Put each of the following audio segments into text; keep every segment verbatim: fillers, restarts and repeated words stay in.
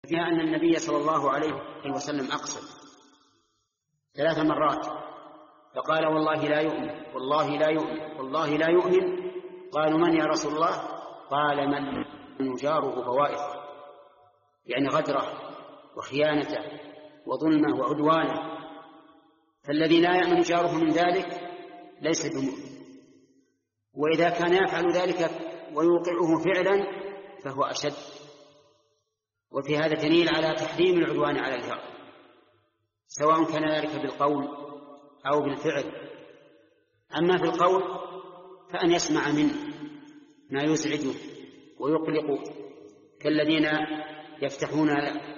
فيها أن النبي صلى الله عليه وسلم أقسم ثلاث مرات فقال والله لا يؤمن والله لا يؤمن والله لا يؤمن. قالوا من يا رسول الله؟ قال من يجاره بوائقه، يعني غدره وخيانته وظلمه وعدوانه، فالذي لا يأمن جاره من ذلك ليس بمؤمن. وإذا كان يفعل ذلك ويوقعه فعلا فهو أشد. وفي هذا دليل على تحريم العدوان على الجار، سواء كان ذلك بالقول أو بالفعل. أما في القول فأن يسمع منه ما يزعجه ويقلق، كالذين يفتحون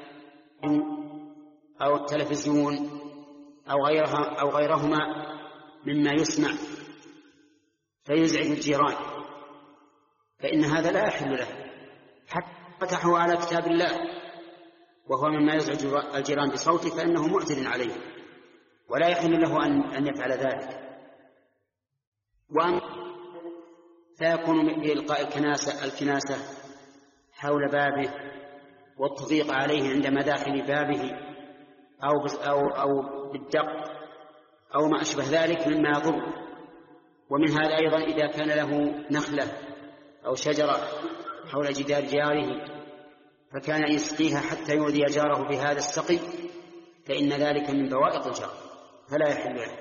أو التلفزيون أو غيرها أو غيرهما مما يسمع فيزعج الجيران، فإن هذا لا يحل له حتى فتحوا على كتاب الله وهو مما يزعج الجيران بصوته فإنه معتد عليه ولا يحل له أن يفعل ذلك. وأن فيكون بإلقاء الكناسة, الكناسة حول بابه والتضييق عليه عند مداخل بابه أو, أو, أو بالدق أو ما أشبه ذلك مما يضر. ومن هذا أيضا إذا كان له نخلة أو شجرة حول جدار جاره فكان يسقيها حتى يؤذي جاره بهذا السقي فإن ذلك من بوائق الجار فلا يحل له.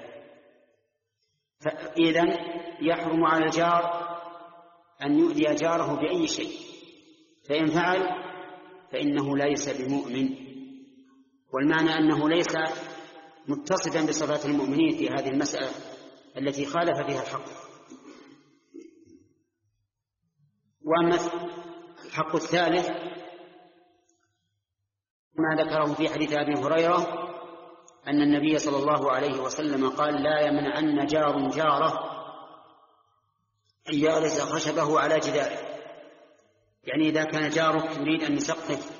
فإذن يحرم على الجار أن يؤذي جاره بأي شيء، فإن فعل فإنه ليس بمؤمن. والمعنى أنه ليس متصفا بصفات المؤمنين في هذه المسألة التي خالف فيها الحق. وأما الحق الثالث ما ذكره في حديث أبي هريرة أن النبي صلى الله عليه وسلم قال لا يمنعن جار جاره أن يغرس خشبه على جداره. يعني إذا كان جارك يريد أن يسقف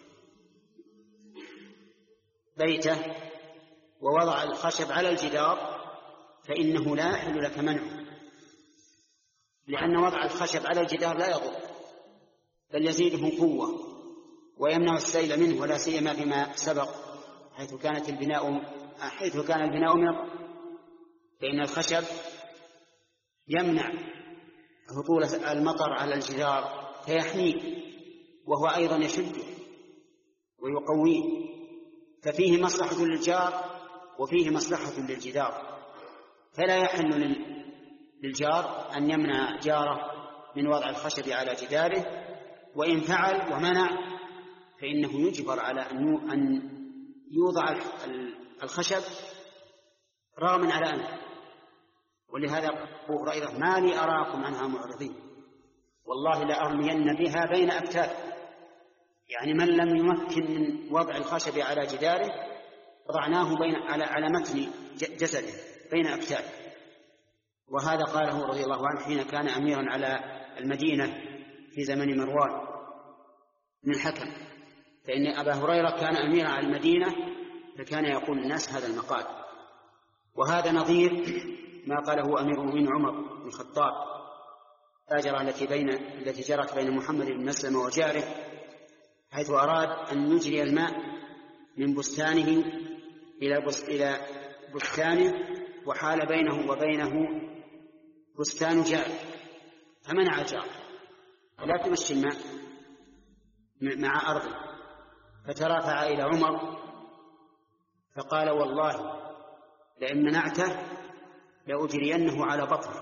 بيته ووضع الخشب على الجدار فإنه لا يحل لك منعه، لأن وضع الخشب على الجدار لا يضر بل يزيده قوة ويمنع السيل منه، ولا سيما فيما سبق حيث كانت البناء حيث كان البناء من فإن الخشب يمنع هطول المطر على الجدار فيحميه وهو أيضا يشده ويقويه، ففيه مصلحة للجار وفيه مصلحة للجدار. فلا يحل للجار أن يمنع جاره من وضع الخشب على جداره، وإن فعل ومنع فإنه يجبر على أن يوضع الخشب رغما على أنه. ولهذا أبو هريرة ما لي أراكم عنها معرضين والله لأرمين بها بين أكتاف. يعني من لم يمكن من وضع الخشب على جداره وضعناه بين على على متن جسده بين أكتاف. وهذا قاله رضي الله عنه حين كان أميرا على المدينة في زمن مروان بن الحكم، فإن أبا هريرة كان أميرا على المدينة فكان يقول الناس هذا المقال. وهذا نظير ما قاله أمير المؤمنين عمر بن الخطاب التاجرة التي بين التي جرت بين محمد بن مسلمة وجاره، حيث أراد أن يجري الماء من بستانه إلى إلى بستانه وحال بينه وبينه بستان جار، فمنع الجار لا تمشي الماء مع أرضه، فترافع إلى عمر فقال والله لئن منعته لأجرينه على بطنه،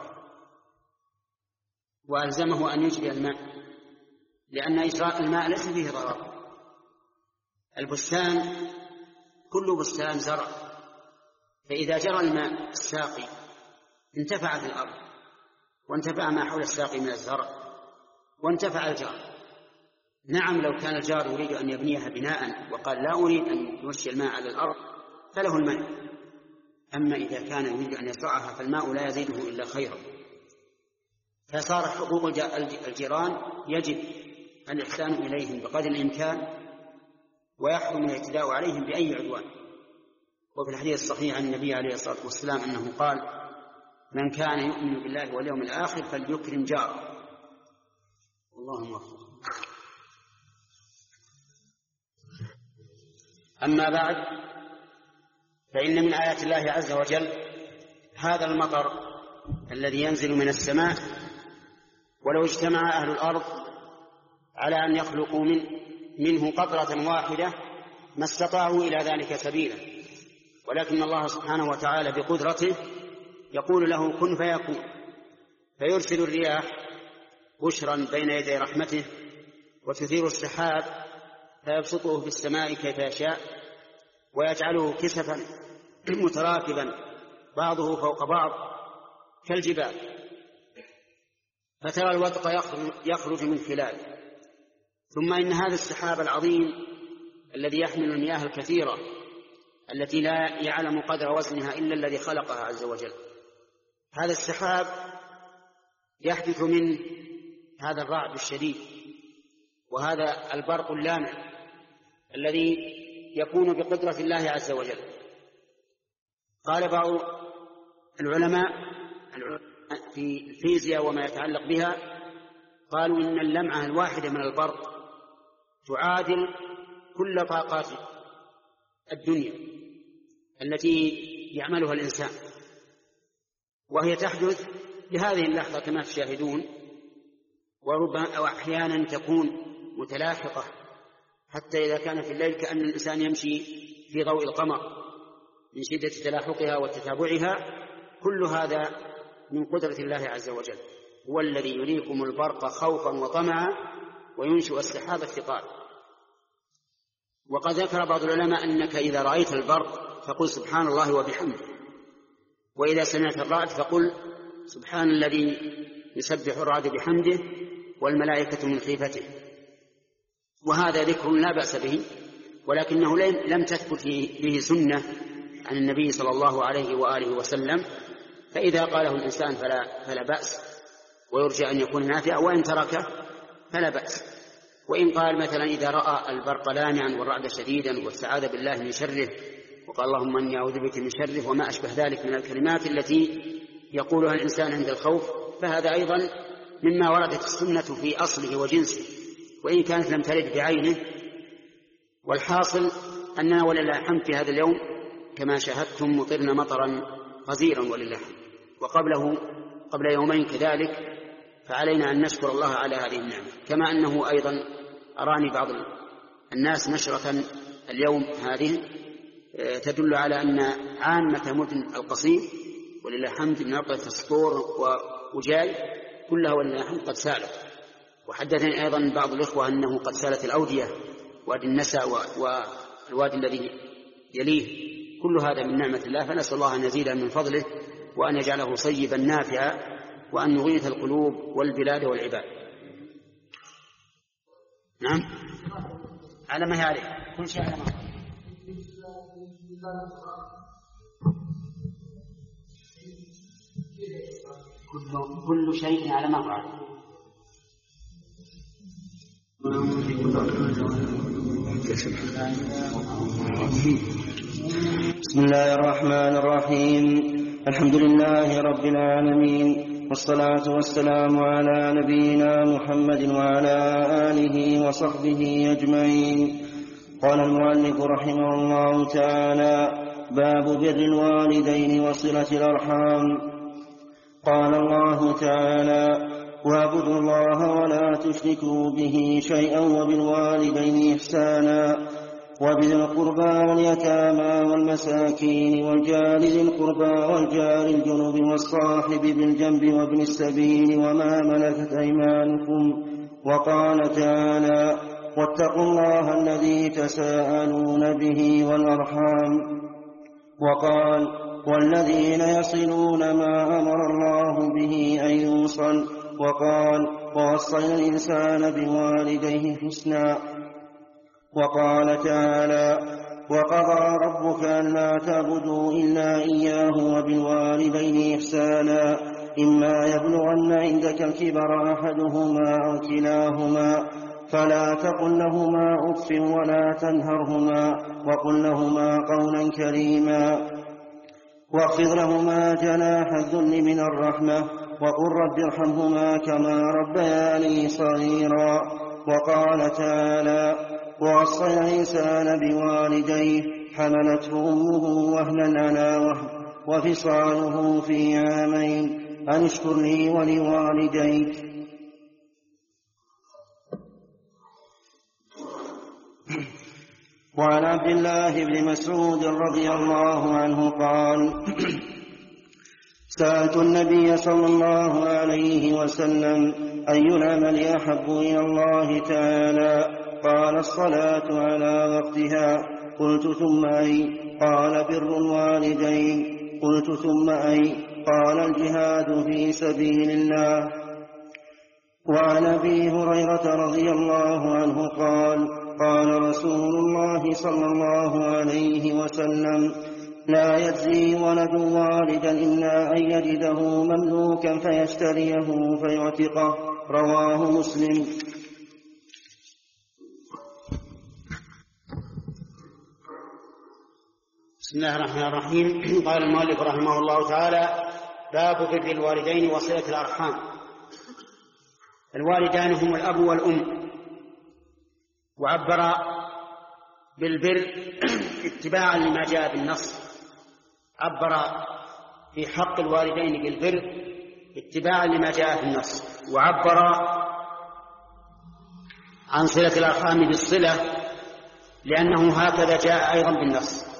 وألزمه أن يجري الماء لأن إجراء الماء ليس فيه ضرر. البستان كل بستان زرع، فإذا جرى الماء الساقي انتفعت الأرض وانتفع ما حول الساقي من الزرع وانتفع الجار. نعم لو كان الجار يريد أن يبنيها بناء وقال لا أريد أن يمشي الماء على الأرض فله المنع، أما إذا كان يريد أن يزرعها فالماء لا يزيده إلا خيرا. فصار حقوق الجيران يجب الإحسان إليهم بقدر الإمكان ويحرم الاعتداء عليهم بأي عدوان. وفي الحديث الصحيح عن النبي عليه الصلاة والسلام أنه قال من كان يؤمن بالله واليوم الآخر فليكرم جاره. اللهم اغفر. أما بعد، فإن من آيات الله عز وجل هذا المطر الذي ينزل من السماء، ولو اجتمع أهل الأرض على أن يخلقوا من منه قطرة واحدة ما استطاعوا إلى ذلك سبيلا، ولكن الله سبحانه وتعالى بقدرته يقول له كن فيكون، فيرسل الرياح بشرا بين يدي رحمته، وتثير السحاب فيبسطه في السماء كيف يشاء، ويجعله كسفا متراكبا بعضه فوق بعض كالجبال، فترى الودق يخرج من خلاله. ثم إن هذا السحاب العظيم الذي يحمل المياه الكثيرة التي لا يعلم قدر وزنها إلا الذي خلقها عز وجل، هذا السحاب يحدث من هذا الرعد الشديد وهذا البرق اللامع الذي يكون بقدرة الله عز وجل. قال بعض العلماء في الفيزياء وما يتعلق بها، قالوا إن اللمعة الواحدة من البرق تعادل كل طاقات الدنيا التي يعملها الإنسان، وهي تحدث بهذه اللحظة كما تشاهدون، وربما أو أحيانا تكون متلاحقة حتى إذا كان في الليل كأن الإنسان يمشي في ضوء القمر من شدة تلاحقها وتتابعها. كل هذا من قدرة الله عز وجل، هو الذي يريكم البرق خوفا وطمعا وينشئ السحاب الثقال. وقد ذكر بعض العلماء أنك إذا رأيت البرق فقل سبحان الله وبحمده، وإذا سمعت الرعد فقل سبحان الذي يسبح الرعد بحمده والملائكة من خيفته. وهذا ذكر لا بأس به، ولكنه لم تثبت به سنة عن النبي صلى الله عليه وآله وسلم، فإذا قاله الإنسان فلا, فلا بأس، ويرجى أن يكون نافعا، وإن تركه فلا بأس. وإن قال مثلا إذا رأى البرق لامعا والرعد شديدا واستعاذ بالله من شره وقال اللهم إني أعوذ بك من شره وما أشبه ذلك من الكلمات التي يقولها الإنسان عند الخوف، فهذا أيضا مما وردت السنة في أصله وجنسه، وإن كانت لم ترد بعينه. والحاصل أننا ولله الحمد في هذا اليوم كما شاهدتم مطرنا مطرا غزيرا ولله الحمد، وقبله قبل يومين كذلك، فعلينا أن نشكر الله على هذه النعمة. كما أنه أيضا أراني بعض الناس نشرة اليوم هذه تدل على أن عامة مدن القصيم ولله الحمد من أرض السطور وجاي كلها ولله الحمد قد سالت. وحدثني أيضا بعض الإخوة أنه قد سالت الأودية، وادي النساء والوادي الذي يليه، كل هذا من نعمة الله، فنسأل الله أن يزيد من فضله وأن يجعله صيبا نافعا وأن يغيث القلوب والبلاد والعباد. نعم، على ما هي عليه، كل شيء على ما هو. كل, كل شيء على ما هو عليه. بسم الله الرحمن الرحيم. الحمد لله رب العالمين، والصلاة والسلام على نبينا محمد وعلى آله وصحبه أجمعين. قال المؤلف رحمه الله تعالى: باب بر الوالدين وصلة الأرحام. قال الله تعالى: واعبدوا الله ولا تشركوا به شيئا وبالوالدين إحسانا وبذي القربى واليتامى والمساكين والجار ذي القربى والجار الجنب والصاحب بالجنب وابن السبيل وما ملكت أيمانكم. وقال تعالى: واتقوا الله الذي تساءلون به والأرحام. وقال: والذين يصلون ما أمر الله به أن يوصل. وقال: ووصينا الإنسان بوالديه حسنا. وقال تعالى: وقضى ربك ألا تعبدوا إلا إياه وبالوالدين إحسانا إما يبلغن عندك الكبر أحدهما أو كلاهما فلا تقل لهما أف ولا تنهرهما وقل لهما قولا كريما واخفض لهما جناح الذل من الرحمة وقل رب ارحمهما كما ربياني صغيرا. وقال تعالى: ووصى الإنسان بوالديه حملته أمه وهنا على وهن وفصاله في عامين أن اشكر لي ولوالديك. وعن عبد الله بن مسعود رضي الله عنه قال سألت النبي صلى الله عليه وسلم أي العمل أحب إلى الله تعالى؟ قال الصلاة على وقتها. قلت ثم أي؟ قال بر الوالدين. قلت ثم أي؟ قال الجهاد في سبيل الله. وعن أبي هريرة رضي الله عنه قال قال رسول الله صلى الله عليه وسلم لا يجزي ولد والدا إلا أن يجده مملوكا فيشتريه فيعتقه. رواه مسلم. بسم الله الرحمن الرحيم. قال المؤلف رحمه الله تعالى باب بر الوالدين وصلة الأرحام. الوالدان هم الأب والأم، وعبر بالبر اتباعا لما جاء بالنص، عبر في حق الوالدين بالبر اتباعا لما جاء في النص، وعبر عن صلة الأرحام بالصلة لأنه هكذا جاء أيضا بالنص.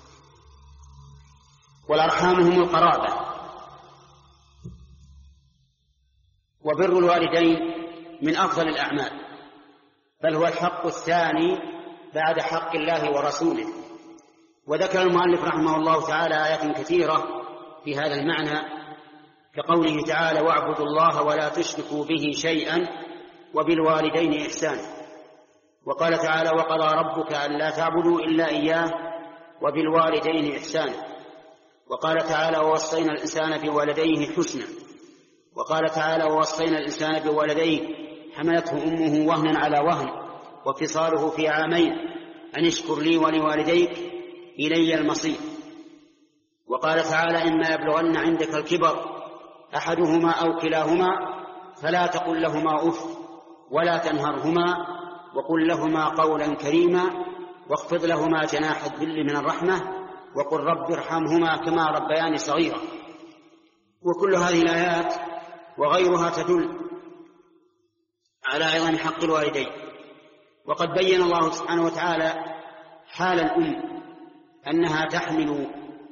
والأرحام هم القرابة، وبر الوالدين من أفضل الأعمال، بل هو الحق الثاني بعد حق الله ورسوله. وذكر المؤلف رحمه الله تعالى آيات كثيرة في هذا المعنى، كقوله تعالى واعبدوا الله ولا تشركوا به شيئا وبالوالدين إحسانا. وقال تعالى وقضى ربك ألا تعبدوا إلا إياه وبالوالدين إحسانا. وقال تعالى ووصينا الإنسان بوالديه حسنا. وقال تعالى ووصينا الإنسان بوالديه حملته أمه وهنا على وهن وفصاله في عامين أن اشكر لي ولوالديك إلي المصير. وقال تعالى إما يبلغن عندك الكبر أحدهما أو كلاهما فلا تقل لهما أف ولا تنهرهما وقل لهما قولا كريما واخفض لهما جناح الذل من الرحمة وقل رب ارحمهما كما ربياني صغيرا. وكل هذه الآيات وغيرها تدل على عظم حق الوالدين. وقد بين الله سبحانه وتعالى حال الأم أنها تحمل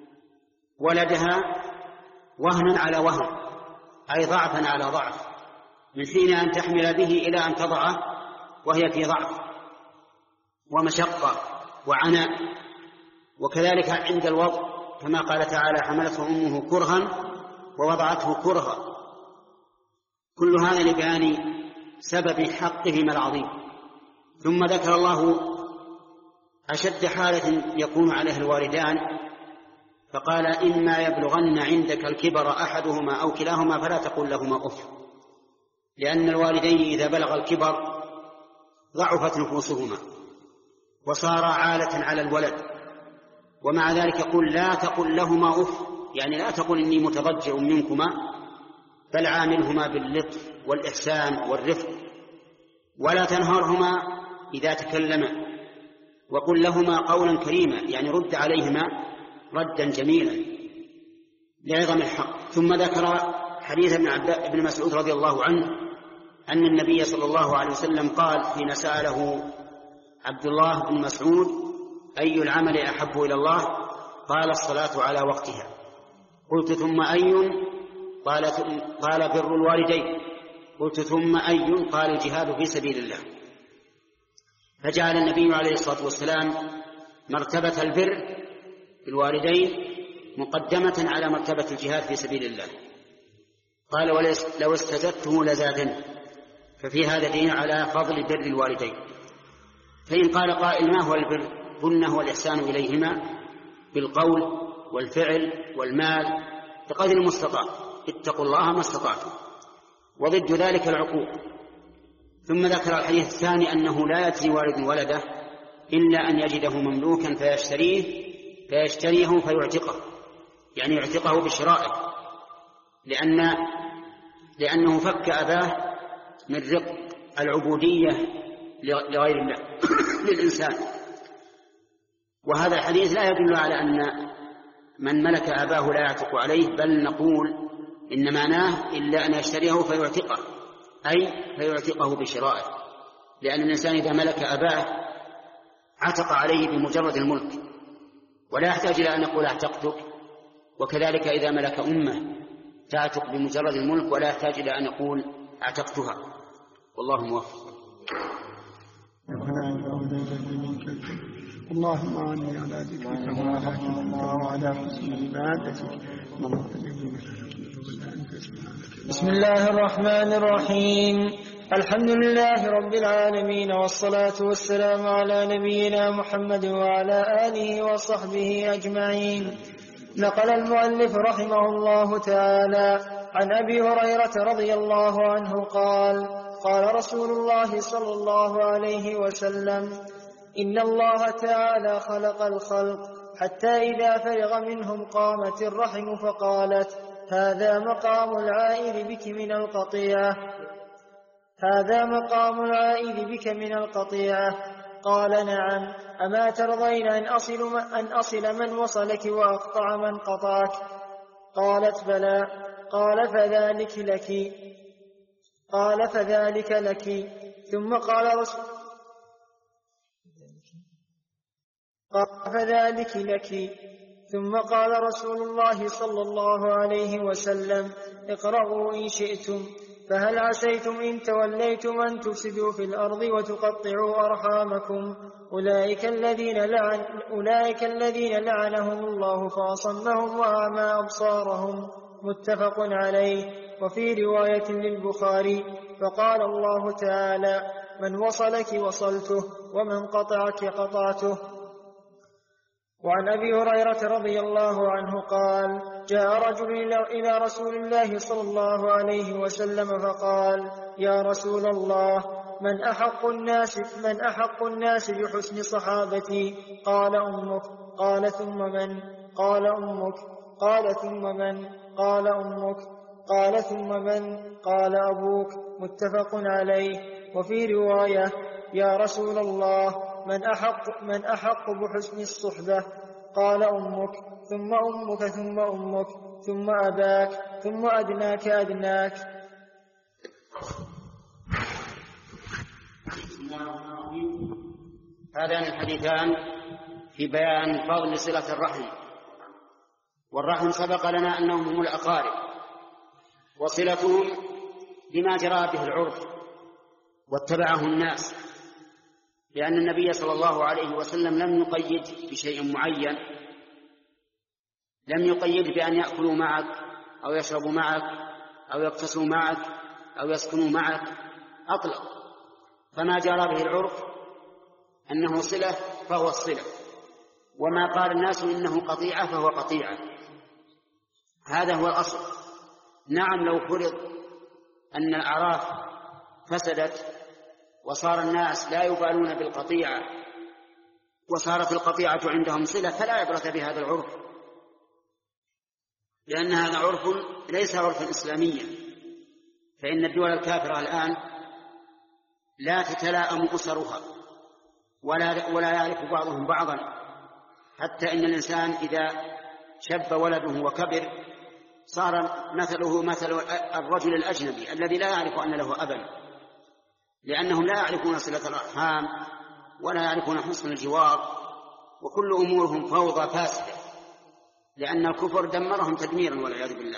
ولدها وهنا على وهن، أي ضعفا على ضعف، من حين أن تحمل به إلى أن تضعه وهي في ضعف ومشقة وعناء. وكذلك عند الوضع كما قال تعالى حملته أمه كرها ووضعته كرها. كل هذا لبيان سبب حقهما العظيم. ثم ذكر الله أشد حالة يكون عليها الوالدان فقال إما يبلغن عندك الكبر أحدهما أو كلاهما فلا تقل لهما أف، لأن الوالدين إذا بلغ الكبر ضعفت نفوسهما وصار عالة على الولد. ومع ذلك يقول لا تقل لهما أف، يعني لا تقل إني متضجر منكما، بل عاملهما باللطف والإحسان والرفق، ولا تنهرهما إذا تكلما، وقل لهما قولا كريما، يعني رد عليهما ردا جميلا لعظم الحق. ثم ذكر حديث ابن, ابن مسعود رضي الله عنه أن النبي صلى الله عليه وسلم قال حين سأله عبد الله بن مسعود أي العمل أحب إلى الله؟ قال الصلاة على وقتها. قلت ثم أي؟ قال, قال بر الوالدين. قلت ثم أي؟ قال الجهاد في سبيل الله. فجعل النبي عليه الصلاة والسلام مرتبة البر بالوالدين مقدمة على مرتبة الجهاد في سبيل الله. قال لو استزدته لزادني. ففي هذا دين على فضل بر الوالدين. فإن قال قائل ما هو البر؟ قلنا هو الإحسان إليهما بالقول والفعل والمال بقدر المستطاع، اتقوا الله ما استطعتم، وضد ذلك العقوق. ثم ذكر الحديث الثاني أنه لا يجزي والد ولده إلا أن يجده مملوكا فيشتريه فيشتريه فيعتقه، يعني يعتقه بشرائه، لأن لأنه فك أباه من رق العبودية لغير الله. للإنسان. وهذا الحديث لا يدل على أن من ملك أباه لا يعتق عليه، بل نقول إن معناه إلا أن يشتريه فيعتقه، أي فيعتقه بشرائه، لأن الإنسان إذا ملك أباه عتق عليه بمجرد الملك، ولا يحتاج إلى أن يقول اعتقتك. وكذلك إذا ملك أمه تعتق بمجرد الملك، ولا يحتاج إلى أن يقول اعتقتها. والله موفق. اللهم أعني على ذكرك وعلى حسن عبادتك. بسم الله الرحمن الرحيم. الحمد لله رب العالمين، والصلاة والسلام على نبينا محمد وعلى آله وصحبه أجمعين. نقل المؤلف رحمه الله تعالى عن أبي هريرة رضي الله عنه قال: قال رسول الله صلى الله عليه وسلم: إن الله تعالى خلق الخلق حتى إذا فرغ منهم قامت الرحم فقالت: هذا مقام العائد بك من القطيعة هذا مقام العائد بك من القطيعة. قال: نعم. أما ترضين أن أصل, أن أصل من وصلك وأقطع من قطعك؟ قالت: بلى. قال: فذلك لك قال فذلك لك ثم قال رسول قال فذلك لك ثم قال رسول الله صلى الله عليه وسلم: اقرأوا إن شئتم. فهل عسيتم إن توليتم أن تفسدوا في الأرض وتقطعوا أرحامكم؟ أولئك الذين, لعن أولئك الذين لعنهم الله فأصمهم وأعمى أبصارهم. متفق عليه. وفي رواية للبخاري: فقال الله تعالى: من وصلك وصلته، ومن قطعك قطعته. وعن أبي هريرة رضي الله عنه قال: جاء رجل إلى رسول الله صلى الله عليه وسلم فقال: يا رسول الله، من أحق الناس, من أحق الناس بحسن صحابتي؟ قال: أمك. قال: ثم من؟ قال: أمك. قال: ثم من؟ قال: أمك. قال: ثم من؟ قال: أبوك. متفق عليه. وفي رواية: يا رسول الله، من أحق, من أحق بحسن الصحبة؟ قال: أمك. ثم أمك ثم أمك ثم أباك ثم أدناك أدناك. هذان الحديثان في بيان فضل صلة الرحم. والرحم سبق لنا أنهم هم الأقارب، وصلتهم بما جرى به العرف واتبعه الناس، لأن النبي صلى الله عليه وسلم لم يقيد بشيء معين، لم يقيد بأن يأكلوا معك أو يشربوا معك أو يقتصوا معك أو يسكنوا معك، أطلق. فما جرى به العرف أنه صلة فهو الصلة، وما قال الناس إنه قطيعة فهو قطيعة. هذا هو الأصل. نعم، لو فرض أن الأعراف فسدت وصار الناس لا يبالون بالقطيعة وصارت القطيعة عندهم صلة، فلا عبرة بهذا العرف، لأن هذا عرف ليس عرفا إسلاميا. فإن الدول الكافرة الآن لا تتلاءم أسرها ولا, ولا يعرف بعضهم بعضا، حتى إن الإنسان إذا شب ولده وكبر صار مثله مثل الرجل الأجنبي الذي لا يعرف أن له أبا، لأنهم لا يعرفون صلة الأرحام ولا يعرفون حسن الجوار، وكل أمورهم فوضى فاسدة، لأن الكفر دمرهم تدميرا والعياذ بالله.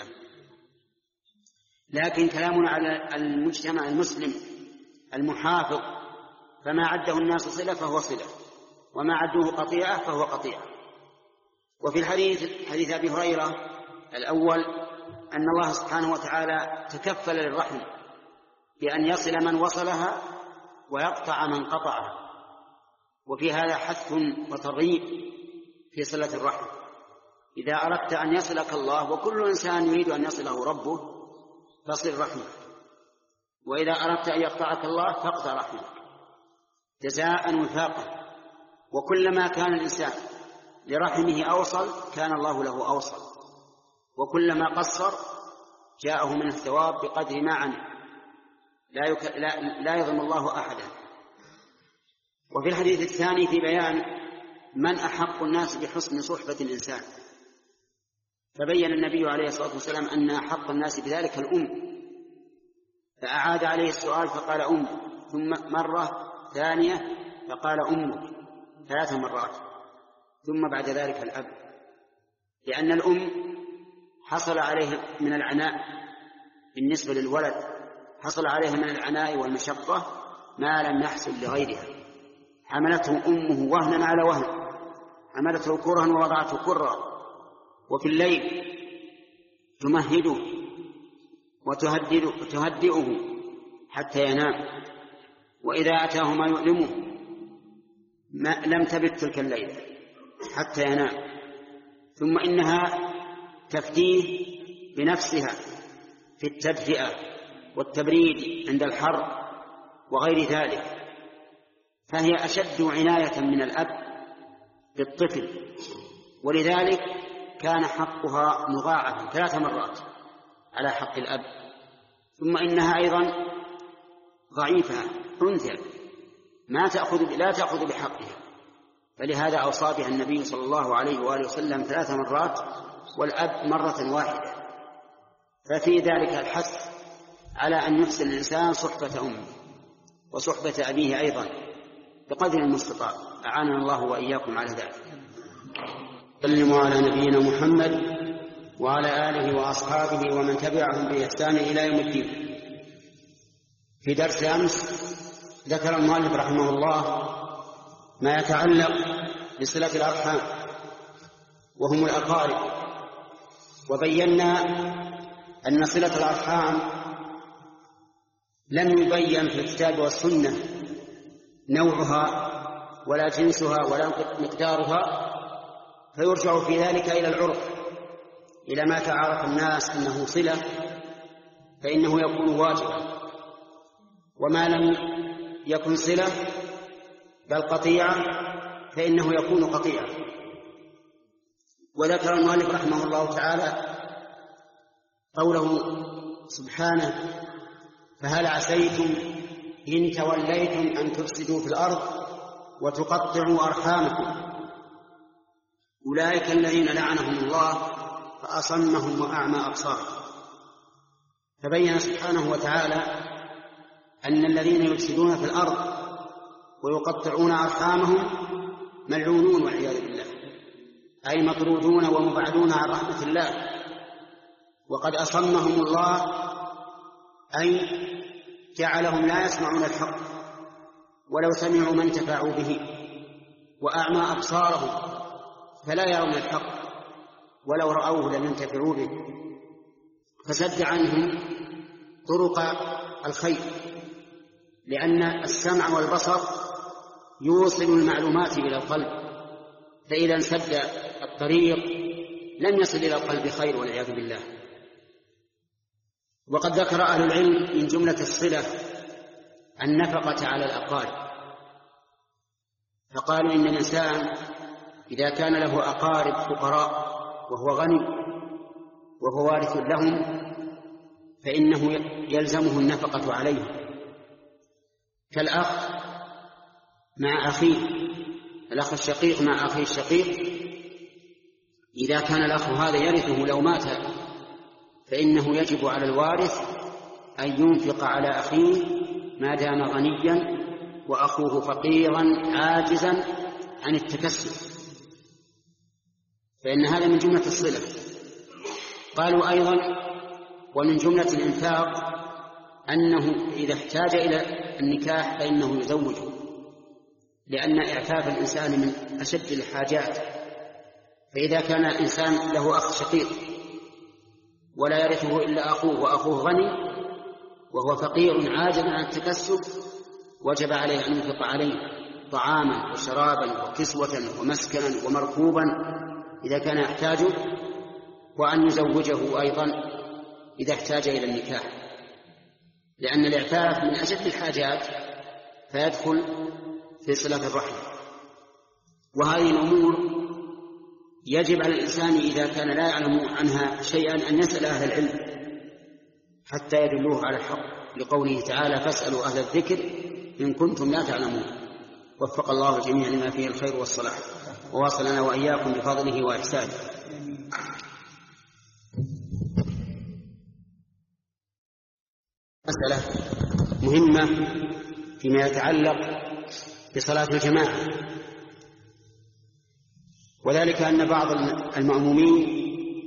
لكن كلامنا على المجتمع المسلم المحافظ، فما عده الناس صلة فهو صلة، وما عدوه قطيعة فهو قطيعة. وفي الحديث حديث أبي هريرة الأول أن الله سبحانه وتعالى تكفل للرحم بأن يصل من وصلها ويقطع من قطعها، وفي هذا حث وترغيب في صلة الرحم. إذا أردت أن يصلك الله، وكل إنسان يريد أن يصله ربه، فصل رحمك، وإذا أردت أن يقطعك الله فاقطع رحمك جزاء وفاقا. وكلما كان الإنسان لرحمه أوصل كان الله له أوصل، وكلما قصر جاءه من الثواب بقدر ما عمل. لا, يك... لا... لا يظلم الله أحدا. وفي الحديث الثاني في بيان من أحق الناس بحسن صحبة الإنسان، فبين النبي عليه الصلاة والسلام أن أحق الناس بذلك الأم، فأعاد عليه السؤال فقال أم، ثم مرة ثانية فقال أمك، ثلاث مرات، ثم بعد ذلك الأب، لأن الأم حصل عليه من العناء بالنسبة للولد، حصل عليه من العناء والمشقة ما لم يحصل لغيرها، حملته أمه وهنا على وهن، حملته كرها ووضعته كرا، وفي الليل تمهده وتهدئه حتى ينام، وإذا أتاه ما يؤلمه ما لم تبت تلك الليلة حتى ينام، ثم إنها تفديه بنفسها في التدفئة والتبريد عند الحر وغير ذلك، فهي أشد عناية من الأب بالطفل، ولذلك كان حقها مضاعفا ثلاث مرات على حق الأب. ثم إنها أيضا ضعيفة أنثى ما تأخذ لا تأخذ بحقها، فلهذا أوصى بها النبي صلى الله عليه وآله وسلم ثلاث مرات والأب مرة واحدة، ففي ذلك الحث على أن يحسن الإنسان صحبة أمه وصحبة أبيه أيضا بقدر المستطاع، أعاننا الله وإياكم على ذلك. سلموا على نبينا محمد وعلى آله وأصحابه ومن تبعهم بإحسان إلى يوم الدين. في درس أمس ذكر المؤلف رحمه الله ما يتعلق بصلة الأرحام وهم الأقارب، وبينا أن صلة الأرحام لم يبين في الكتاب والسنة نوعها ولا جنسها ولا مقدارها، فيرجع في ذلك إلى العرف، إلى ما تعارف الناس أنه صلة فإنه يكون واجبا، وما لم يكن صلة بل قطيعة فإنه يكون قطيعة. وذكر المؤلف رحمه الله تعالى قوله سبحانه فهل عسيتم إن توليتم أن تفسدوا في الأرض وتقطعوا أرحامكم أولئك الذين لعنهم الله فأصمهم وأعمى أبصارهم. فبين سبحانه وتعالى أن الذين يفسدون في الأرض ويقطعون أرحامهم ملعونون والعياذ بالله، أي مطرودون ومبعدون عن رحمة الله، وقد أصمهم الله أي جعلهم لا يسمعون الحق ولو سمعوا ما انتفعوا به، وأعمى أبصارهم فلا يرون الحق ولو رأوه لم ينتفعوا به، فسد عنهم طرق الخير، لأن السمع والبصر يوصل المعلومات إلى القلب، فإذا انسد الطريق لم يصل إلى القلب خير والعياذ بالله. وقد ذكر أهل العلم من جملة الصلة النفقة على الأقارب، فقالوا إن الإنسان إذا كان له أقارب فقراء وهو غني وهو وارث لهم فإنه يلزمه النفقة عليهم، كالأخ مع أخيه، الأخ الشقيق مع أخيه الشقيق، إذا كان الأخ هذا يرثه لو مات فإنه يجب على الوارث أن ينفق على أخيه ما دام غنيا وأخوه فقيرا عاجزا عن التكسب، فإن هذا من جملة الصلة. قالوا أيضا ومن جملة الإنفاق أنه إذا احتاج إلى النكاح فإنه يزوجه، لأن إعفاف الإنسان من أشد الحاجات، فإذا كان إنسان له أخ شقيق ولا يرثه إلا أخوه وأخوه غني وهو فقير عاجز عن التكسب وجب عليه أن ينفق عليه طعاما وشرابا وكسوة ومسكنا ومركوبا إذا كان يحتاجه، وأن يزوجه أيضا إذا احتاج إلى النكاح، لأن الإعفاف من أشد الحاجات فيدخل في صلة الرحم. وهذه الأمور يجب على الإنسان إذا كان لا يعلم عنها شيئا أن يسأل أهل العلم حتى يدلوه على الحق، لقوله تعالى فاسألوا أهل الذكر إن كنتم لا تعلمون. وفق الله الجميع لما فيه الخير والصلاح، وواصلنا وإياكم بفضله وإحسانه. مسألة مهمة فيما يتعلق بصلاة الجماعة، وذلك أن بعض المأمومين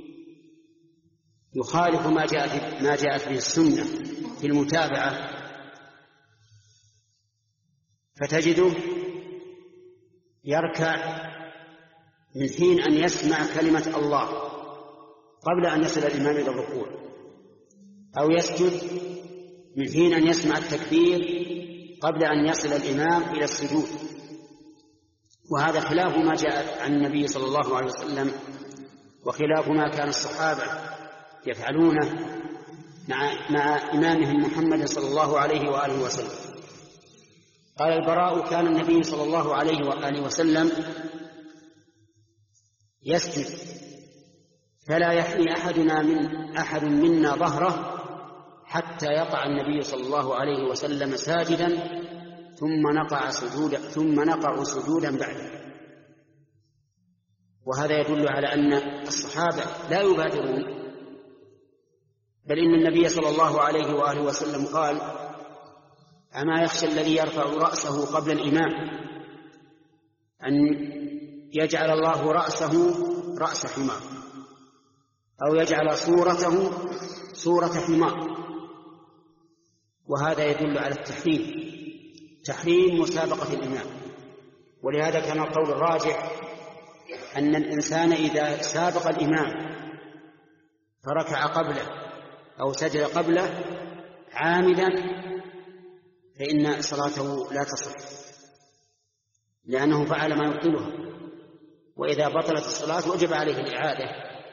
يخالف ما جاءت ما جاءت به السنة في المتابعة، فتجده يركع من حين أن يسمع كلمة الله قبل أن يصل الإمام إلى الركوع، أو يسجد من حين أن يسمع التكبير قبل أن يصل الإمام إلى السجود، وهذا خلاف ما جاء عن النبي صلى الله عليه وسلم، وخلاف ما كان الصحابة يفعلونه مع, مع إمامهم محمد صلى الله عليه وآله وسلم. قال البراء: كان النبي صلى الله عليه وآله وسلم يسجد فلا يحني أحدنا من أحد منا ظهره حتى يقع النبي صلى الله عليه وسلم ساجدا ثم نقع سجودا ثم نقع سجودا بعده. وهذا يدل على أن الصحابة لا يبادرون، بل إن النبي صلى الله عليه وآله وسلم قال: أما يخشى الذي يرفع رأسه قبل الإمام أن يجعل الله رأسه رأس حمار، أو يجعل صورته صورة حمار. وهذا يدل على التحريم، تحريم مسابقة الإمام. ولهذا كان القول الراجح أن الإنسان إذا سابق الإمام فركع قبله أو سجد قبله عامدا فإن صلاته لا تصح، لأنه فعل ما يبطلها، وإذا بطلت الصلاة وجب عليه الإعادة.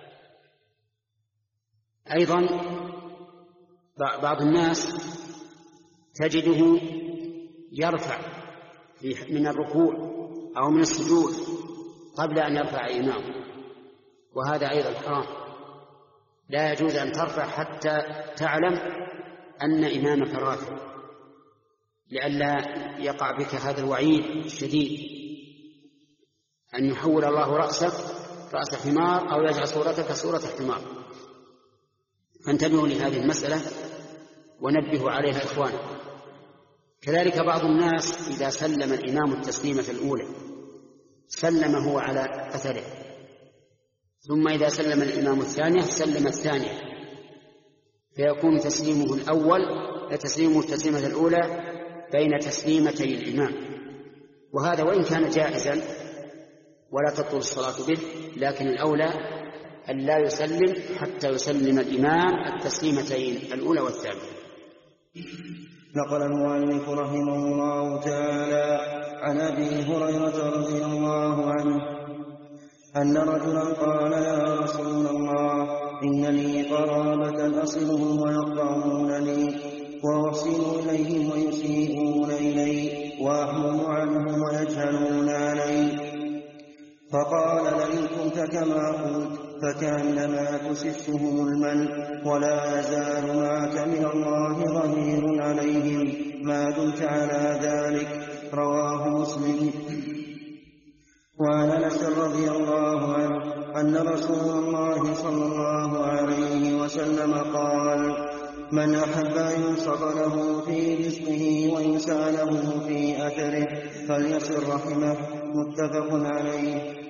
أيضا بعض الناس تجده يرفع من الركوع أو من السجود قبل أن يرفع إمامه، وهذا أيضا حرام. لا يجوز أن ترفع حتى تعلم أن إمامك رافع، لئلا يقع بك هذا الوعيد الشديد أن يحول الله رأسك رأس حمار أو يجعل صورتك صورة حمار. فانتبهوا لهذه المسألة ونبهوا عليها إخوانا. كذلك بعض الناس إذا سلم الإمام التسليمة الأولى سلم هو على أثره، ثم إذا سلم الإمام الثانية سلم الثانية، فيكون تسليمه الأول تسليمه التسليمة الأولى بين تسليمتي الإمام، وهذا وإن كان جائزا ولا تطول الصلاة به، لكن الأولى أن لا يسلم حتى يسلم الإمام التسليمتين الأولى والثانية. نقل المؤلف رحمه الله تعالى عن أبي هريرة رضي الله عنه أن رجلا قال: يا رسول الله، إن لي قرابة أصلهم ويقطعونني وأحسن إليهم ويسيئون إلي وأحمل عنهم ويجهلون علي. فقال: لئن كنت كما قلت فكأنما تسفهم المن، ولا يزال معك من الله ظهير عليهم ما دمت على ذلك. رواه مسلم. وعن أنس رضي الله عنه أن رسول الله صلى الله عليه وسلم قال: من أحب أن يبسط له في رزقه ويسع له في أثره فليصل رحمه. متفق عليه.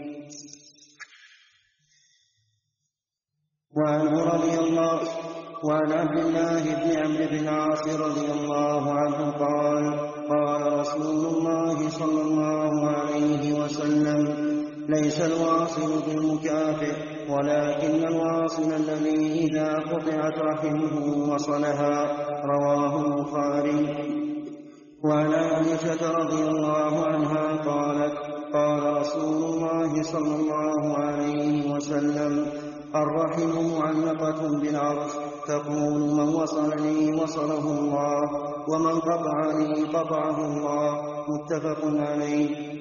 وعنه رضي الله وعن عبد الله بن عمرو بن العاص رضي الله عنه قال: قال رسول الله صلى الله عليه وسلم: ليس الواصل بالمكافئ، ولكن الواصل الذي إذا قطعت رحمه وصلها. رواه البخاري. وعن عائشة رضي الله عنها قالت: قال رسول الله صلى الله عليه وسلم: الرحم معلقة بالعرش، تقول من وصلني وصله الله، ومن قطعني قطعه الله. متفق عليه.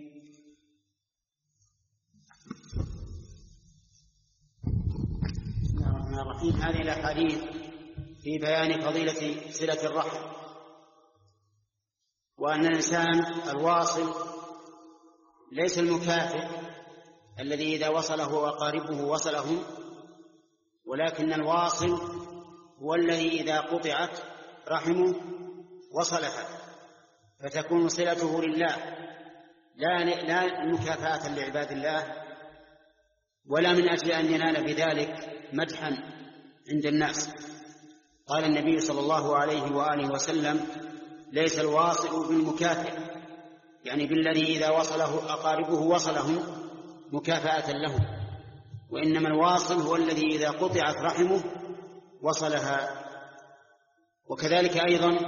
الرحيم. هذه الأحاديث في بيان فضيلة صلة الرحم، وأن الإنسان الواصل ليس المكافئ الذي إذا وصله أقاربه وصلهم، ولكن الواصل هو الذي إذا قطعت رحمه وصلها، فتكون صلته لله لا لا مكافأة لعباد الله، ولا من أجل أن ينال بذلك مدحا عند الناس. قال النبي صلى الله عليه وآله وسلم: ليس الواصل بالمكافئ، يعني بالذي إذا وصله أقاربه وصلهم مكافأة لهم، وإنما الواصل هو الذي إذا قطعت رحمه وصلها. وكذلك أيضا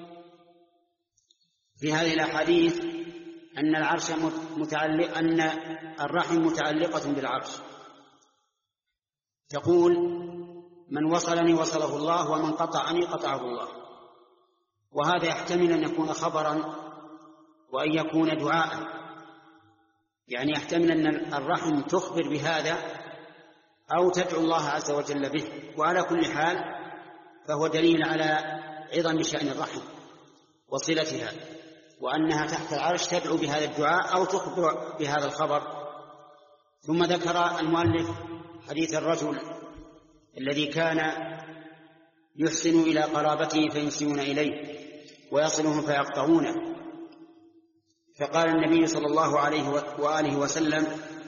في هذه الأحاديث أن العرش متعلق، أن الرحم متعلقة بالعرش، تقول: من وصلني وصله الله، ومن قطعني قطعه الله. وهذا يحتمل أن يكون خبرا وأن يكون دعاء، يعني يحتمل أن الرحم تخبر بهذا أو تدعو الله عز وجل به. وعلى كل حال فهو دليل على عظم شأن الرحم وصلتها، وأنها تحت العرش تدعو بهذا الدعاء أو تخبر بهذا الخبر. ثم ذكر المؤلف حديث الرجل الذي كان يحسن إلى قرابته فيسيئون إليه، ويصلهم فيقطعونه، فقال النبي صلى الله عليه وآله وسلم: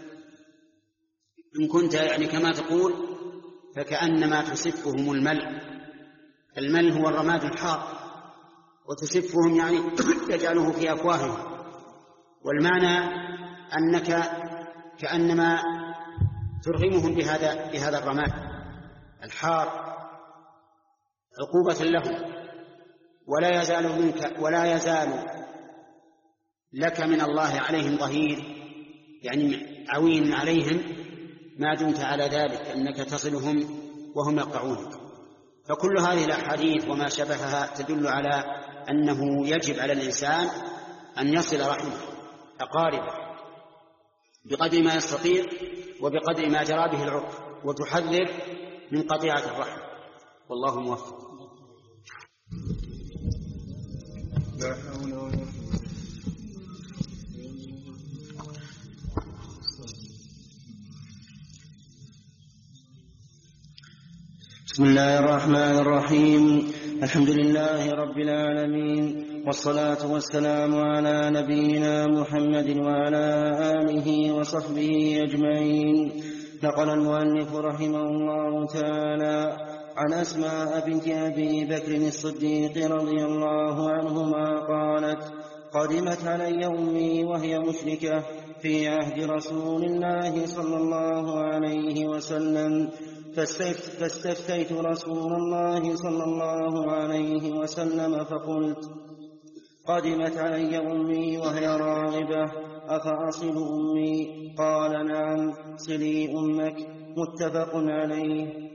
إن كنت يعني كما تقول فكأنما تسفهم المل. المل هو الرماد الحار، وتسفهم يعني تجعله في أفواههم، والمعنى أنك كأنما ترغمهم بهذا بهذا الرماد الحار عقوبة لهم، ولا يزال منك ولا يزال لك من الله عليهم ظهير، يعني عوين عليهم ما دمت على ذلك، أنك تصلهم وهم يقطعونك. فكل هذه الأحاديث وما شبهها تدل على أنه يجب على الإنسان أن يصل رحمه أقاربه بقدر ما يستطيع وبقدر ما جرى به العرف، وتحذر من قطيعة الرحم. والله موفق. لا حول ولا قوة. بسم الله الرحمن الرحيم. الحمد لله رب العالمين، والصلاة والسلام على نبينا محمد وعلى آله وصحبه أجمعين. نقل المؤلف رحمه الله تعالى عن أسماء بنت أبي بكر الصديق رضي الله عنهما قالت: قدمت علي أمي وهي مشركة في عهد رسول الله صلى الله عليه وسلم، فاستفتيت رسول الله صلى الله عليه وسلم فقلت: قدمت علي أمي وهي راغبة، أفأصل أمي؟ قال: نعم، صلي أمك. متفق عليه.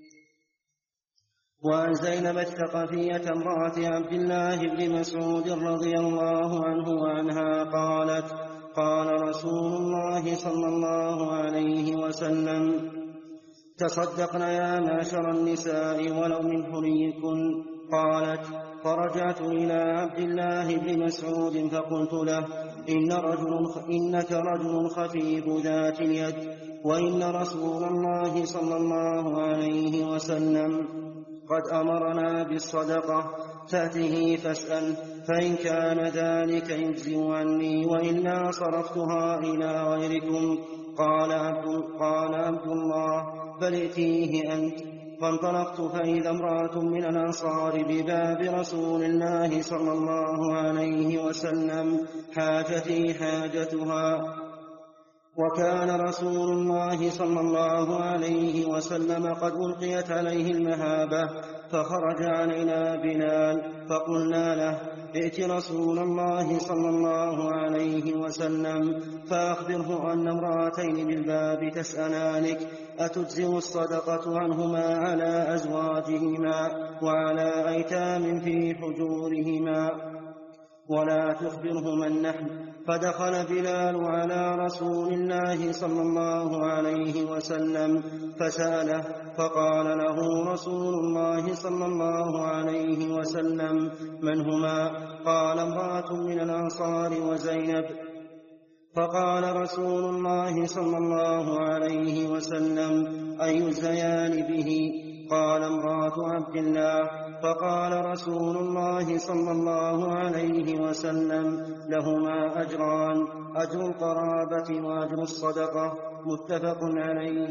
وعن زينب الثقفية امرأة عبد الله بن مسعود رضي الله عنه وعنها قالت: قال رسول الله صلى الله عليه وسلم: تصدقن يا معشر النساء ولو من حليكن. قالت: فرجعت إلى عبد الله بن مسعود فقلت له: إن رجل إنك رجل خفيف ذات اليد، وإن رسول الله صلى الله عليه وسلم قد أمرنا بالصدقة، فأته فاسأل، فإن كان ذلك يجزي عني، وإلا صرفتها إلى غيركم. قال عبد, قال عبد الله: بل ائتيه أنت. فانطلقت فإذا امرأة من الأنصار بباب رسول الله صلى الله عليه وسلم حاجتي حاجتها، وكان رسول الله صلى الله عليه وسلم قد ألقيت عليه المهابة، فخرج علينا بلال فقلنا له: ائت رسول الله صلى الله عليه وسلم فأخبره أن امرأتين بالباب تسألانك أتجزئ الصدقة عنهما على أزواجهما وعلى أيتام في حجورهما، ولا تخبره من نحن، فدخل بلال على رسول الله صلى الله عليه وسلم فسأله، فقال له رسول الله صلى الله عليه وسلم: من هما؟ قال: امرأة من الأنصار وزينب. فقال رسول الله صلى الله عليه وسلم: أي الزيان به؟ قال: امرأة عبد الله. فقال رسول الله صلى الله عليه وسلم: لهما أجران، أجر القرابة وأجر الصدقة. متفق عليه.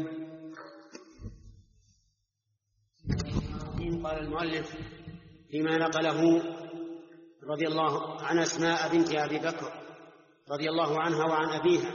قال المؤلف فيما نقله رضي الله عن أسماء بنت أبي بكر رضي الله عنها وعن أبيها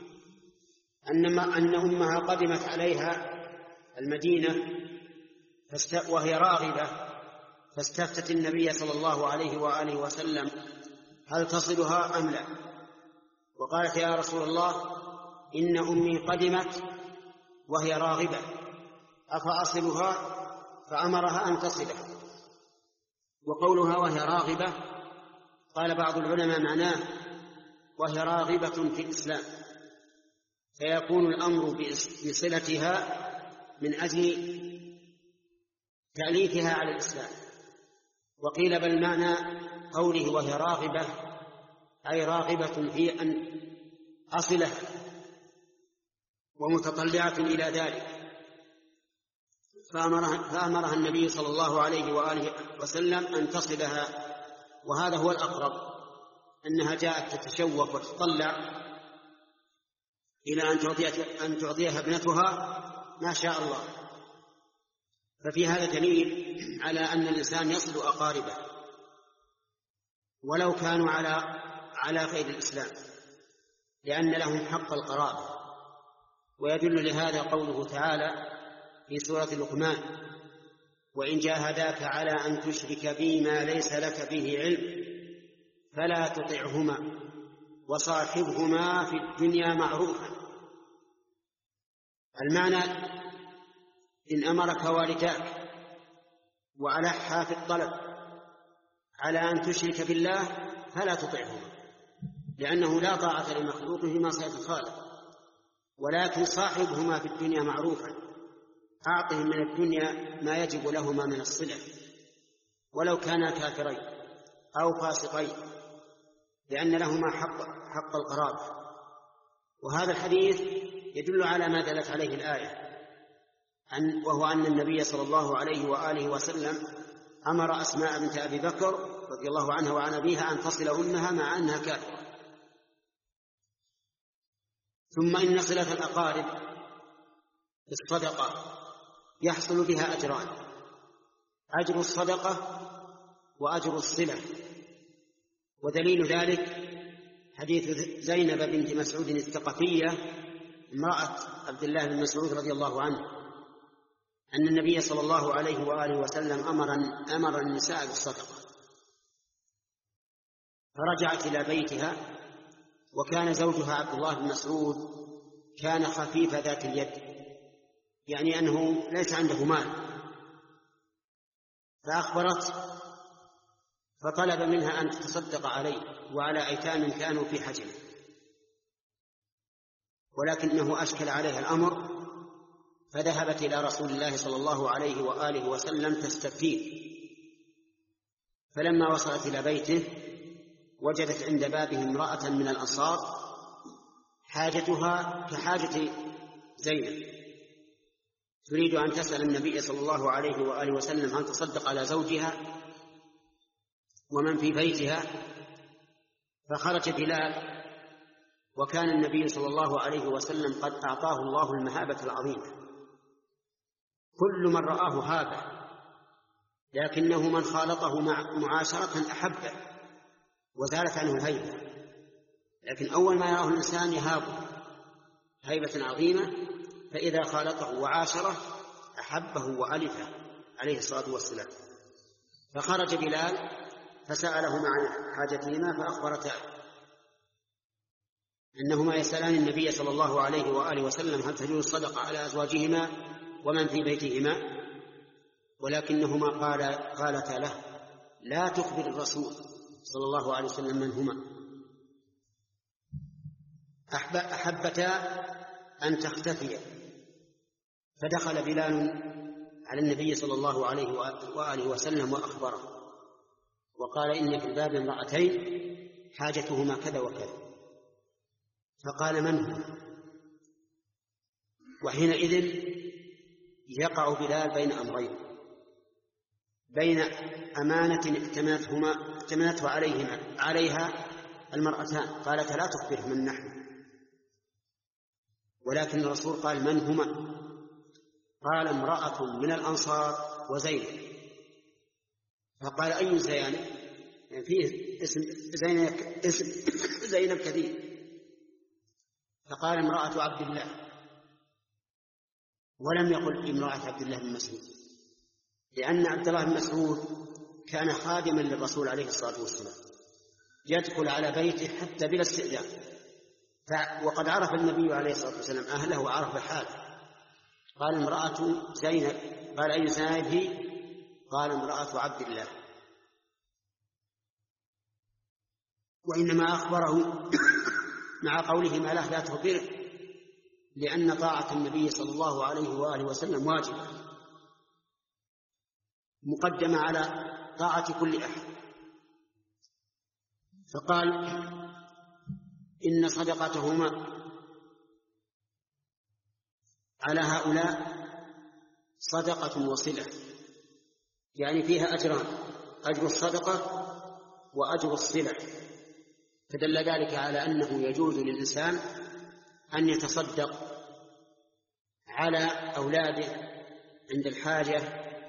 أن أمها قدمت عليها المدينة وهي راغبة، فاستفتت النبي صلى الله عليه وآله وسلم هل تصلها أم لا؟ وقالت: يا رسول الله، إن أمي قدمت وهي راغبة، أفأصلها؟ فأمرها أن تصلها. وقولها وهي راغبة قال بعض العلماء معناه وهي راغبة في الإسلام، فيكون الأمر بصلتها من أجل تأليفها على الإسلام. وقيل بل معنى قوله وهي راغبة أي راغبة في أن أصلها ومتطلعة إلى ذلك، فأمرها, فأمرها النبي صلى الله عليه وآله وسلم أن تصلها. وهذا هو الأقرب، أنها جاءت تتشوق وتطلع إلى أن تعطيها ابنتها ما شاء الله. ففي هذا دليل على أن الإنسان يصل أقاربه ولو كانوا على على غير الإسلام، لأن لهم حق القرابة. ويدل لهذا قوله تعالى في سورة لقمان: وإن جاهداك على أن تشرك بي ما ليس لك به علم فلا تطعهما وصاحبهما في الدنيا معروفا. المعنى: إن أمرك والداك وألحا في الطلب على أن تشرك بالله فلا تطعهما، لأنه لا طاعة لمخلوق في معصية الخالق، ولكن صاحبهما في الدنيا معروفا، أعطهم من الدنيا ما يجب لهما من الصلة ولو كانا كافرين أو فاسقين، لأن لهما حق, حق القرابة. وهذا الحديث يدل على ما دلت عليه الآية، وهو أن النبي صلى الله عليه وآله وسلم أمر أسماء بنت أبي بكر رضي الله عنها وعن أبيها أن تصل أمها مع أنها كافرة. ثم إن صلة الأقارب بالصدقة يحصل بها أجران: أجر الصدقة وأجر الصلة. ودليل ذلك حديث زينب بنت مسعود الثقفية امرأة عبد الله بن مسعود رضي الله عنه أن النبي صلى الله عليه وآله وسلم أمر, أمر النساء بالصدقة، فرجعت إلى بيتها وكان زوجها عبد الله بن مسعود كان خفيف ذات اليد، يعني أنه ليس عنده مال، فأخبرت فطلب منها أن تتصدق عليه وعلى أيتام كانوا في حجره، ولكنه أشكل عليها الأمر، فذهبت إلى رسول الله صلى الله عليه وآله وسلم تستفتيه. فلما وصلت إلى بيته وجدت عند بابه امرأة من الأنصار حاجتها كحاجة زينب، تريد أن تسأل النبي صلى الله عليه وآله وسلم أن تصدق على زوجها ومن في بيتها. فخرج بلال، وكان النبي صلى الله عليه وسلم قد أعطاه الله المهابة العظيمة، كل من رآه هابه، لكنه من خالطه مع معاشرة أحبه وزالت عنه الهيبة. لكن أول ما يراه الإنسان يهابه هيبة عظيمة، فإذا خالطه وعاشره أحبه وألفه عليه الصلاة والسلام. فخرج بلال فسألهما عن حاجتهما فأخبرتا أنهما يسألان النبي صلى الله عليه وآله وسلم هل تجوز الصدقة على أزواجهما ومن في بيتهما، ولكنهما قال قالتا له لا تخبر الرسول صلى الله عليه وسلم من هما. أحبتا أن تختفيا، فدخل بلال على النبي صلى الله عليه وآله وسلم وأخبره وقال: إن في الباب امرأتين حاجتهما كذا وكذا. فقال: من هو؟ وحينئذ يقع بلال بين أمرين: بين أمانة ائتمنتهما ائتمنته عليهما عليها المرأتان، قالت: لا تخبره من نحن، ولكن الرسول قال: من هما؟ قال: امرأة من الأنصار وزينب. فقال: أي زينب؟ يعني فيه اسم زينب, اسم زينب كثير. فقال: امرأة عبد الله، ولم يقل امرأة عبد الله بن مسعود، لأن عبد الله بن مسعود كان خادما للرسول عليه الصلاة والسلام، يدخل على بيته حتى بلا استئذان، وقد عرف النبي عليه الصلاة والسلام أهله وعرف حاله. قال: امرأة زينب. قال: أي زينب هي؟ قال: امرأة عبد الله. وإنما أخبره مع قوله: ما له لا تخبره، لأن طاعة النبي صلى الله عليه وآله وسلم واجبة مقدمة على طاعة كل أحد. فقال: إن صدقتهما على هؤلاء صدقة وصلة، يعني فيها أجران: أجر الصدقة وأجر الصلة. فدل ذلك على أنه يجوز للإنسان أن يتصدق على أولاده عند الحاجة،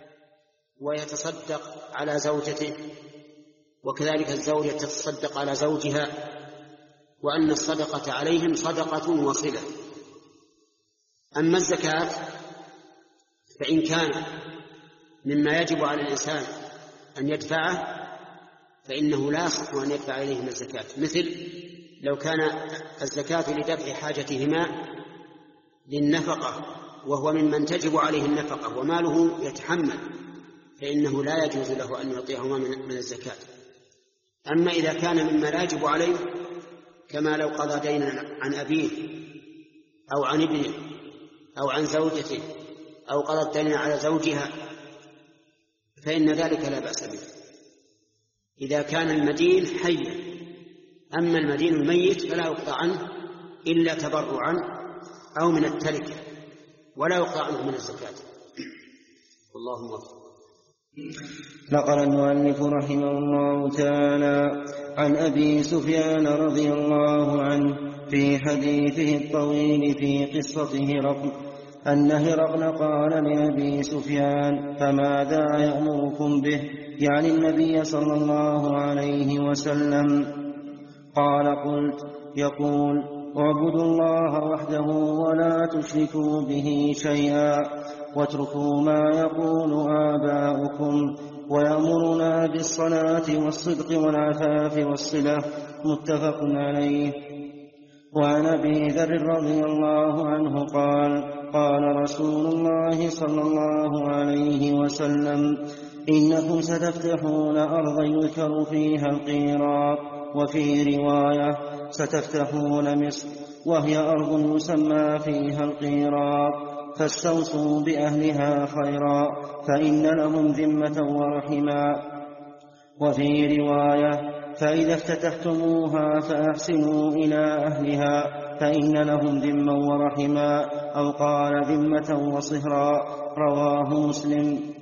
ويتصدق على زوجته، وكذلك الزوجة تتصدق على زوجها، وأن الصدقة عليهم صدقة وصلة. أما الزكاة فإن كان مما يجب على الإنسان أن يدفعه فإنه لا يصح أن يدفع إليهم الزكاة، مثل لو كان الزكاة لدفع حاجتهما للنفقة وهو ممن تجب عليه النفقة وماله يتحمل، فإنه لا يجوز له أن يعطيهما من الزكاة. أما إذا كان مما لا يجب عليه، كما لو قضى دينا عن أبيه أو عن ابنه أو عن زوجته أو قضى دينا على زوجها، فإن ذلك لا بأس به إذا كان المدين حيا. أما المدين الميت فلا يقطع عنه إلا تبرعا أو من التركة، ولا يقطع عنه من الزكاة. اللهم أكبر. نقل المؤلف رحمه الله تعالى عن أبي سفيان رضي الله عنه في حديثه الطويل في قصة هرقل أن هرقل قال لأبي سفيان: فماذا يأمركم به؟ يعني النبي صلى الله عليه وسلم. قال: قلت: يقول: اعبدوا الله وحده ولا تشركوا به شيئا، واتركوا ما يقول آباؤكم، ويأمرنا بالصلاة والصدق والعفاف والصلة. متفق عليه. وعن أبي ذر رضي الله عنه قال: قال رسول الله صلى الله عليه وسلم: إنكم ستفتحون أرضا يذكر فيها القيراط. وفي رواية: ستفتحون مصر، وهي أرض يسمى فيها القيراط، فاستوصوا بأهلها خيرا، فإن لهم ذمة ورحما. وفي رواية: فإذا افتتحتموها فأحسنوا إلى أهلها، فإن لهم ذما ورحما، أو قال ذمة وصهرا. رواه مسلم.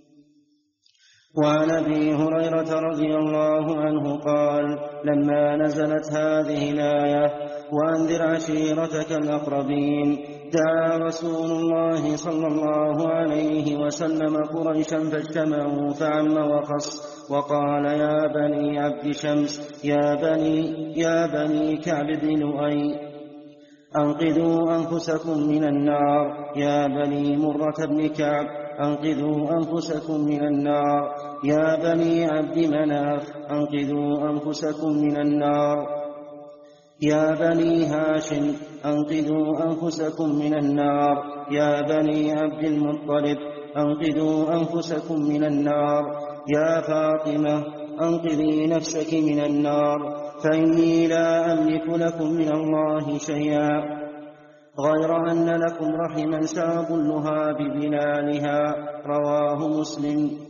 وعن أبي هريرة رضي الله عنه قال: لما نزلت هذه الآية: وأنذر عشيرتك الأقربين، دعا رسول الله صلى الله عليه وسلم قريشا فاجتمعوا فعم وخص، وقال: يا بني عبد شمس، يا بني, يا بني كعب بن لؤي، أنقذوا أنفسكم من النار. يا بني مرة بن كعب، أنقذوا أنفسكم من النار. يا بني عبد مناف، أنقذوا أنفسكم من النار. يا بني هاشم، أنقذوا أنفسكم من النار. يا بني عبد المطلب، أنقذوا أنفسكم من النار. يا فاطمة، أنقذي نفسك من النار. فإني لا أملك لكم من الله شيئا غير أن لكم رحما سأظلها ببلالها. رواه مسلم.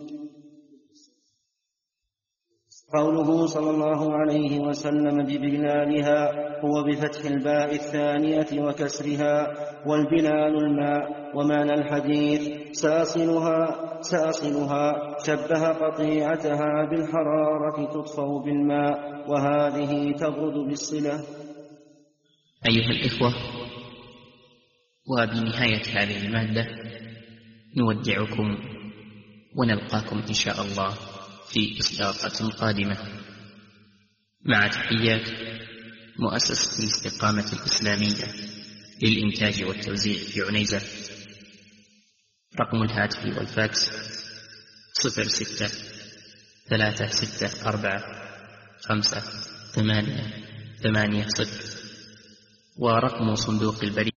قوله صلى الله عليه وسلم ببلالها هو بفتح الباء الثانية وكسرها، والبلال الماء. ومعنى الحديث ساصلها ساصلها شبه قطيعتها بالحرارة تطفأ بالماء، وهذه تبرد بالصلة. أيها الإخوة، وبنهاية هذه المادة نودعكم ونلقاكم إن شاء الله في إصداقة قادمة، مع تحيات مؤسسة الاستقامة الإسلامية للإنتاج والتوزيع في عنيزة. رقم الهاتف والفاكس صفر ستة ثلاثة ستة أربعة خمسة ثمانية ثمانية صفر، ورقم صندوق البريد